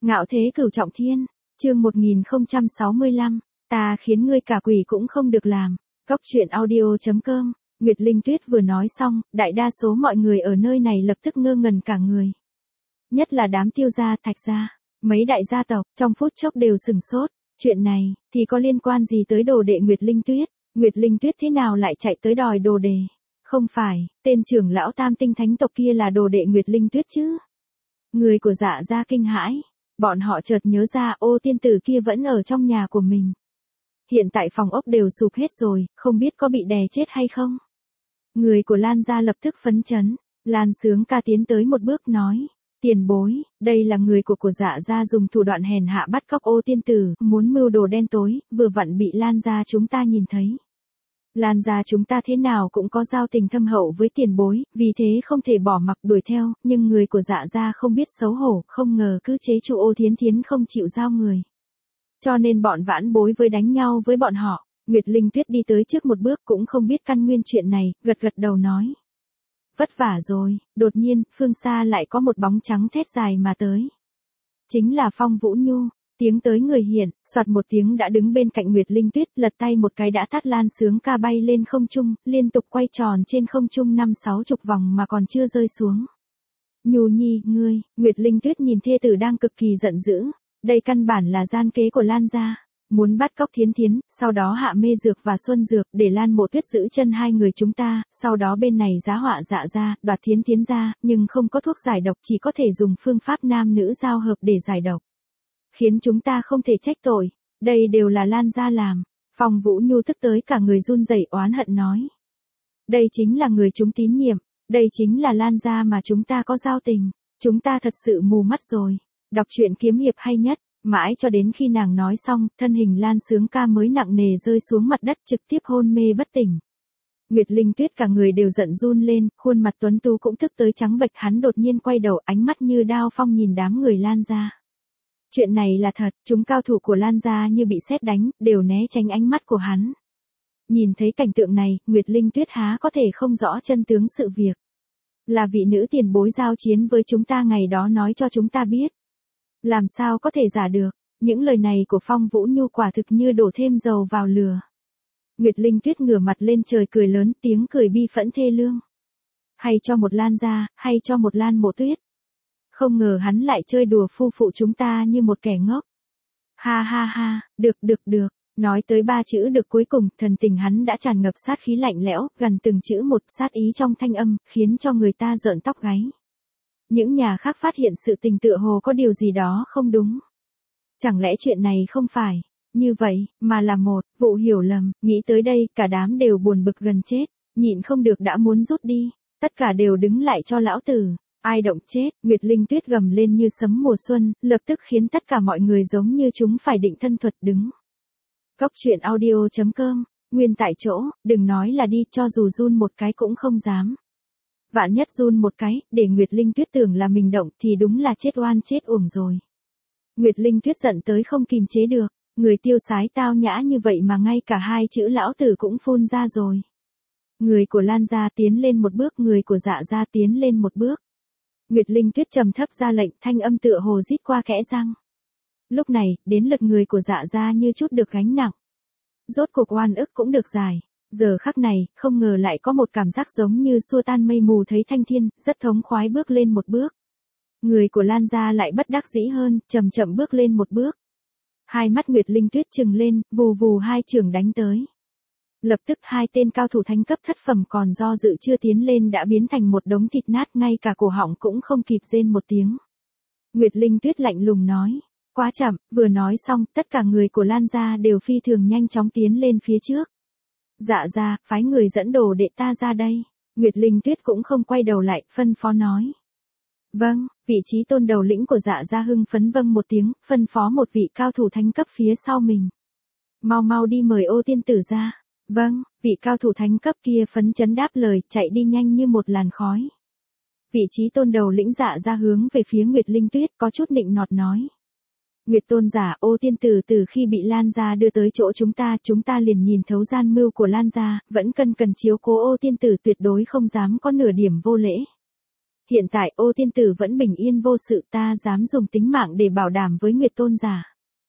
Ngạo thế cửu trọng thiên, chương 1065, ta khiến ngươi cả quỷ cũng không được làm. Góc truyện audio.com, Nguyệt Linh Tuyết vừa nói xong, đại đa số mọi người ở nơi này lập tức ngơ ngẩn cả người. Nhất là đám Tiêu gia, Thạch gia, mấy đại gia tộc, trong phút chốc đều sừng sốt. Chuyện này, thì có liên quan gì tới đồ đệ Nguyệt Linh Tuyết? Nguyệt Linh Tuyết thế nào lại chạy tới đòi đồ đề? Không phải, tên trưởng lão Tam Tinh Thánh tộc kia là đồ đệ Nguyệt Linh Tuyết chứ? Người của Dạ gia kinh hãi. Bọn họ chợt nhớ ra Ô tiên tử kia vẫn ở trong nhà của mình. Hiện tại phòng ốc đều sụp hết rồi, không biết có bị đè chết hay không. Người của Lan gia lập tức phấn chấn. Lan Sướng Ca tiến tới một bước nói. Tiền bối, đây là người của Dạ gia dùng thủ đoạn hèn hạ bắt cóc Ô tiên tử, muốn mưu đồ đen tối, vừa vặn bị Lan gia chúng ta nhìn thấy. Lan gia chúng ta thế nào cũng có giao tình thâm hậu với tiền bối, vì thế không thể bỏ mặc đuổi theo, nhưng người của Dạ gia không biết xấu hổ, không ngờ cứ chế trụ Ô Thiến Thiến không chịu giao người. Cho nên bọn vãn bối với đánh nhau với bọn họ. Nguyệt Linh Tuyết đi tới trước một bước cũng không biết căn nguyên chuyện này, gật gật đầu nói. Vất vả rồi, đột nhiên, phương xa lại có một bóng trắng thét dài mà tới. Chính là Phong Vũ Nhu. Tiếng tới người hiện, soạt một tiếng đã đứng bên cạnh Nguyệt Linh Tuyết, lật tay một cái đã tát Lan Sướng Ca bay lên không trung, liên tục quay tròn trên không trung 5-60 vòng mà còn chưa rơi xuống. Nhu nhi, ngươi, Nguyệt Linh Tuyết nhìn thê tử đang cực kỳ giận dữ, đây căn bản là gian kế của Lan gia, muốn bắt cóc Thiến Thiến, sau đó hạ mê dược và xuân dược để Lan Mộ Tuyết giữ chân hai người chúng ta, sau đó bên này giá họa Dạ gia, đoạt Thiến Thiến ra, nhưng không có thuốc giải độc, chỉ có thể dùng phương pháp nam nữ giao hợp để giải độc. Khiến chúng ta không thể trách tội, đây đều là Lan gia làm. Phong Vũ Nhu tức tới cả người run rẩy oán hận nói. Đây chính là người chúng tín nhiệm, đây chính là Lan gia mà chúng ta có giao tình, chúng ta thật sự mù mắt rồi. Đọc truyện kiếm hiệp hay nhất, mãi cho đến khi nàng nói xong, thân hình Lan Sướng Ca mới nặng nề rơi xuống mặt đất trực tiếp hôn mê bất tỉnh. Nguyệt Linh Tuyết cả người đều giận run lên, khuôn mặt tuấn tú cũng tức tới trắng bệch, hắn đột nhiên quay đầu, ánh mắt như đao phong nhìn đám người Lan gia. Chuyện này là thật, chúng cao thủ của Lan gia như bị sét đánh, đều né tránh ánh mắt của hắn. Nhìn thấy cảnh tượng này, Nguyệt Linh Tuyết há có thể không rõ chân tướng sự việc. Là vị nữ tiền bối giao chiến với chúng ta ngày đó nói cho chúng ta biết. Làm sao có thể giả được, những lời này của Phong Vũ Nhu quả thực như đổ thêm dầu vào lửa. Nguyệt Linh Tuyết ngửa mặt lên trời cười lớn, tiếng cười bi phẫn thê lương. Hay cho một Lan gia, hay cho một Lan Mộ Tuyết. Không ngờ hắn lại chơi đùa phu phụ chúng ta như một kẻ ngốc. Ha ha ha, được. Nói tới ba chữ được cuối cùng, thần tình hắn đã tràn ngập sát khí lạnh lẽo, gần từng chữ một, sát ý trong thanh âm, khiến cho người ta rợn tóc gáy. Những nhà khác phát hiện sự tình tựa hồ có điều gì đó không đúng. Chẳng lẽ chuyện này không phải như vậy, mà là một vụ hiểu lầm. Nghĩ tới đây, cả đám đều buồn bực gần chết, nhịn không được đã muốn rút đi. Tất cả đều đứng lại cho lão tử. Ai động chết, Nguyệt Linh Tuyết gầm lên như sấm mùa xuân, lập tức khiến tất cả mọi người giống như chúng phải định thân thuật đứng. Góc truyện audio.com, nguyên tại chỗ, đừng nói là đi, cho dù run một cái cũng không dám. Vạn nhất run một cái, để Nguyệt Linh Tuyết tưởng là mình động thì đúng là chết oan chết uổng rồi. Nguyệt Linh Tuyết giận tới không kìm chế được, người tiêu sái tao nhã như vậy mà ngay cả hai chữ lão tử cũng phun ra rồi. Người của Lan gia tiến lên một bước, người của Dạ gia tiến lên một bước. Nguyệt Linh Tuyết trầm thấp ra lệnh, thanh âm tựa hồ rít qua kẽ răng. Lúc này, đến lượt người của Dạ gia như chút được gánh nặng. Rốt cuộc oan ức cũng được giải. Giờ khắc này, không ngờ lại có một cảm giác giống như xua tan mây mù thấy thanh thiên, rất thống khoái bước lên một bước. Người của Lan gia lại bất đắc dĩ hơn, chậm chậm bước lên một bước. Hai mắt Nguyệt Linh Tuyết trừng lên, vù vù hai chưởng đánh tới. Lập tức hai tên cao thủ thánh cấp thất phẩm còn do dự chưa tiến lên đã biến thành một đống thịt nát, ngay cả cổ họng cũng không kịp rên một tiếng. Nguyệt Linh Tuyết lạnh lùng nói, quá chậm, vừa nói xong, tất cả người của Lan gia đều phi thường nhanh chóng tiến lên phía trước. Dạ gia, phái người dẫn đồ đệ ta ra đây. Nguyệt Linh Tuyết cũng không quay đầu lại, phân phó nói. Vâng, vị trí tôn đầu lĩnh của Dạ gia hưng phấn vâng một tiếng, phân phó một vị cao thủ thánh cấp phía sau mình. Mau đi mời Ô tiên tử ra. Vâng, vị cao thủ thánh cấp kia phấn chấn đáp lời, chạy đi nhanh như một làn khói. Vị trí tôn đầu lĩnh Dạ gia hướng về phía Nguyệt Linh Tuyết, có chút nịnh nọt nói. Nguyệt tôn giả, Ô tiên tử từ khi bị Lan gia đưa tới chỗ chúng ta liền nhìn thấu gian mưu của Lan gia, vẫn cần chiếu cố Ô tiên tử, tuyệt đối không dám có nửa điểm vô lễ. hiện tại Ô tiên tử vẫn bình yên vô sự, ta dám dùng tính mạng để bảo đảm với Nguyệt tôn giả.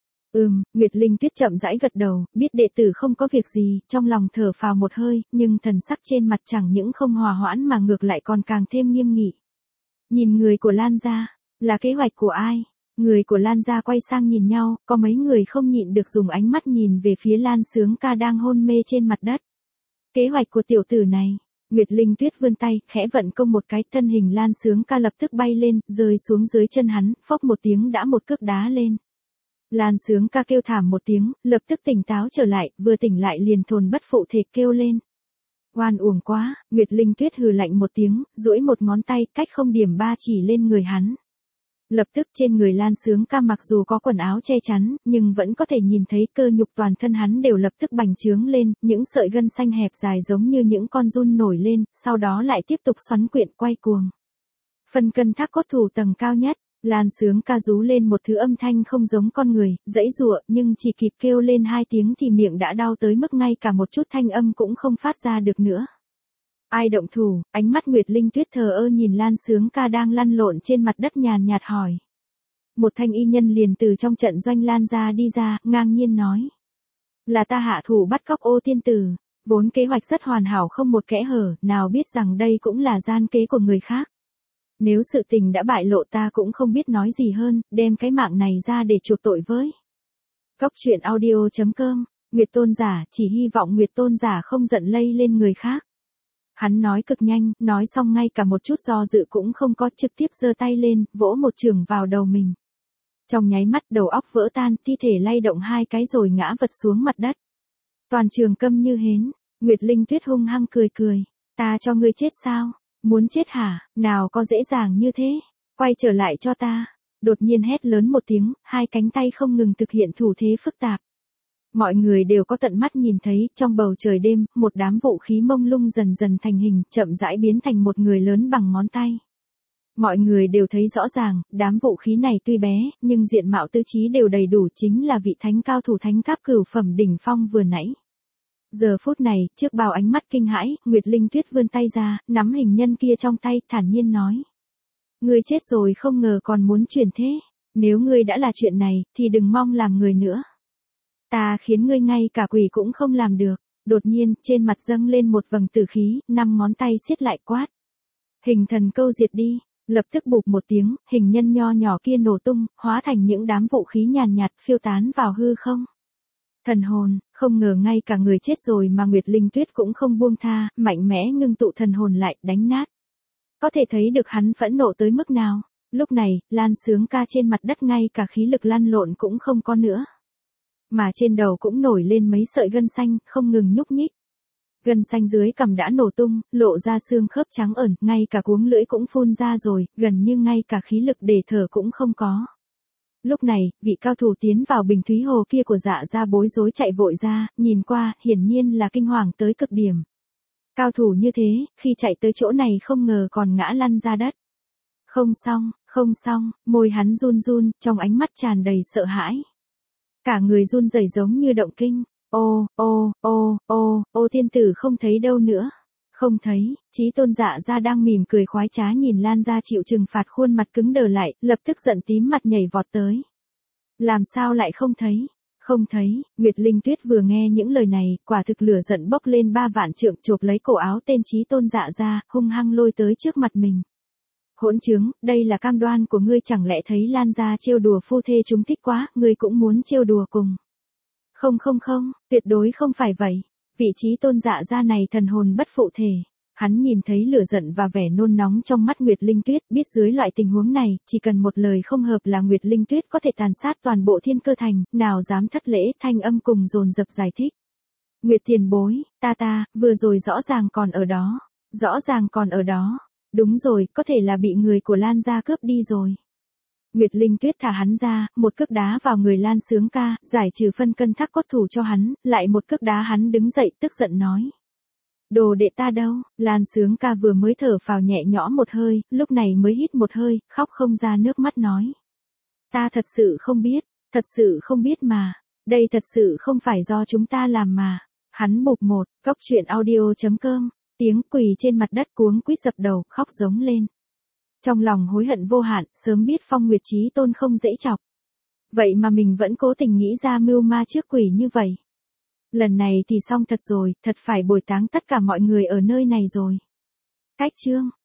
Nguyệt Linh Tuyết chậm rãi gật đầu, biết đệ tử không có việc gì, trong lòng thở phào một hơi, nhưng thần sắc trên mặt chẳng những không hòa hoãn mà ngược lại còn càng thêm nghiêm nghị. Nhìn người của Lan gia, là kế hoạch của ai? Người của Lan gia quay sang nhìn nhau, có mấy người không nhịn được dùng ánh mắt nhìn về phía Lan Sướng Ca đang hôn mê trên mặt đất. Kế hoạch của tiểu tử này. Nguyệt Linh Tuyết vươn tay, khẽ vận công một cái, thân hình Lan Sướng Ca lập tức bay lên, rơi xuống dưới chân hắn, phốc một tiếng đã một cước đá lên. Lan Sướng Ca kêu thảm một tiếng, lập tức tỉnh táo trở lại, vừa tỉnh lại liền thồn bất phụ thể kêu lên. Oan uổng quá, Nguyệt Linh Tuyết hừ lạnh một tiếng, duỗi một ngón tay, cách không điểm ba chỉ lên người hắn. Lập tức trên người Lan Sướng Ca mặc dù có quần áo che chắn, nhưng vẫn có thể nhìn thấy cơ nhục toàn thân hắn đều lập tức bành trướng lên, những sợi gân xanh hẹp dài giống như những con giun nổi lên, sau đó lại tiếp tục xoắn quyện quay cuồng. Phân cân thác cốt thủ tầng cao nhất, Lan Sướng Ca rú lên một thứ âm thanh không giống con người, giãy giụa, nhưng chỉ kịp kêu lên 2 tiếng thì miệng đã đau tới mức ngay cả một chút thanh âm cũng không phát ra được nữa. Ai động thủ? Ánh mắt Nguyệt Linh Tuyết thờ ơ nhìn Lan Sướng Ca đang lăn lộn trên mặt đất nhàn nhạt hỏi. Một thanh y nhân liền từ trong trận doanh Lan gia đi ra, ngang nhiên nói. Là ta hạ thủ bắt cóc Ô tiên tử, vốn kế hoạch rất hoàn hảo không một kẽ hở, nào biết rằng đây cũng là gian kế của người khác. Nếu sự tình đã bại lộ ta cũng không biết nói gì hơn, đem cái mạng này ra để chuộc tội với. Góc truyện audio.com, Nguyệt tôn giả, chỉ hy vọng Nguyệt tôn giả không giận lây lên người khác. Hắn nói cực nhanh, nói xong ngay cả một chút do dự cũng không có, trực tiếp giơ tay lên, vỗ một chưởng vào đầu mình. Trong nháy mắt đầu óc vỡ tan, thi thể lay động 2 cái rồi ngã vật xuống mặt đất. Toàn trường câm như hến, Nguyệt Linh Tuyết hung hăng cười cười. Ta cho ngươi chết sao? Muốn chết hả? Nào có dễ dàng như thế? Quay trở lại cho ta. Đột nhiên hét lớn một tiếng, 2 cánh tay không ngừng thực hiện thủ thế phức tạp. Mọi người đều có tận mắt nhìn thấy, trong bầu trời đêm, một đám vũ khí mông lung dần dần thành hình, chậm rãi biến thành một người lớn bằng ngón tay. Mọi người đều thấy rõ ràng, đám vũ khí này tuy bé, nhưng diện mạo tư trí đều đầy đủ, chính là vị thánh cao thủ thánh cấp cửu phẩm đỉnh phong vừa nãy. Giờ phút này, trước bao ánh mắt kinh hãi, Nguyệt Linh Tuyết vươn tay ra, nắm hình nhân kia trong tay, thản nhiên nói. Ngươi chết rồi không ngờ còn muốn chuyển thế, nếu ngươi đã là chuyện này, thì đừng mong làm người nữa. Ta khiến ngươi ngay cả quỷ cũng không làm được. Đột nhiên, trên mặt dâng lên một vầng tử khí, 5 ngón tay siết lại quát. Hình thần câu diệt đi. Lập tức bụp một tiếng, hình nhân nho nhỏ kia nổ tung, hóa thành những đám vũ khí nhàn nhạt phiêu tán vào hư không. Thần hồn, không ngờ ngay cả người chết rồi mà Nguyệt Linh Tuyết cũng không buông tha, mạnh mẽ ngưng tụ thần hồn lại, đánh nát. Có thể thấy được hắn phẫn nộ tới mức nào. Lúc này, Lan Sướng Ca trên mặt đất ngay cả khí lực lăn lộn cũng không có nữa. Mà trên đầu cũng nổi lên mấy sợi gân xanh, không ngừng nhúc nhích. Gân xanh dưới cằm đã nổ tung, lộ ra xương khớp trắng ẩn, ngay cả cuống lưỡi cũng phun ra rồi, gần như ngay cả khí lực để thở cũng không có. Lúc này, vị cao thủ tiến vào bình thúy hồ kia của Dạ gia bối rối chạy vội ra, nhìn qua, hiển nhiên là kinh hoàng tới cực điểm. Cao thủ như thế, khi chạy tới chỗ này không ngờ còn ngã lăn ra đất. Không xong, môi hắn run run, trong ánh mắt tràn đầy sợ hãi. Cả người run rẩy giống như động kinh. Ô thiên tử không thấy đâu nữa. Không thấy, Chí Tôn Dạ gia đang mỉm cười khoái trá nhìn Lan gia chịu trừng phạt, khuôn mặt cứng đờ lại, lập tức giận tím mặt nhảy vọt tới. Làm sao lại không thấy? Không thấy, Nguyệt Linh Tuyết vừa nghe những lời này, quả thực lửa giận bốc lên 3 vạn trượng, chộp lấy cổ áo tên Chí Tôn Dạ gia, hung hăng lôi tới trước mặt mình. Hỗn trướng, đây là cam đoan của ngươi, chẳng lẽ thấy Lan gia trêu đùa phu thê chúng thích quá, ngươi cũng muốn trêu đùa cùng. Không, tuyệt đối không phải vậy. Vị trí Tôn Dạ gia này thần hồn bất phụ thể. Hắn nhìn thấy lửa giận và vẻ nôn nóng trong mắt Nguyệt Linh Tuyết, biết dưới loại tình huống này, chỉ cần một lời không hợp là Nguyệt Linh Tuyết có thể tàn sát toàn bộ Thiên Cơ Thành, nào dám thất lễ, thanh âm cùng dồn dập giải thích. Nguyệt tiền bối, ta, vừa rồi rõ ràng còn ở đó. Đúng rồi, có thể là bị người của Lan gia cướp đi rồi. Nguyệt Linh Tuyết thả hắn ra, một cước đá vào người Lan Sướng Ca, giải trừ phân cân thác cốt thủ cho hắn, lại một cước đá hắn đứng dậy tức giận nói. Đồ đệ ta đâu? Lan Sướng Ca vừa mới thở phào nhẹ nhõm một hơi, lúc này mới hít một hơi, khóc không ra nước mắt nói. Ta thật sự không biết mà, đây thật sự không phải do chúng ta làm mà. Hắn bụp một, góc truyện audio.com, tiếng quỳ trên mặt đất cuống quýt dập đầu, khóc giống lên. Trong lòng hối hận vô hạn, sớm biết Phong Nguyệt Chí Tôn không dễ chọc. Vậy mà mình vẫn cố tình nghĩ ra mưu ma trước quỷ như vậy. Lần này thì xong thật rồi, thật phải bồi táng tất cả mọi người ở nơi này rồi. Cách chương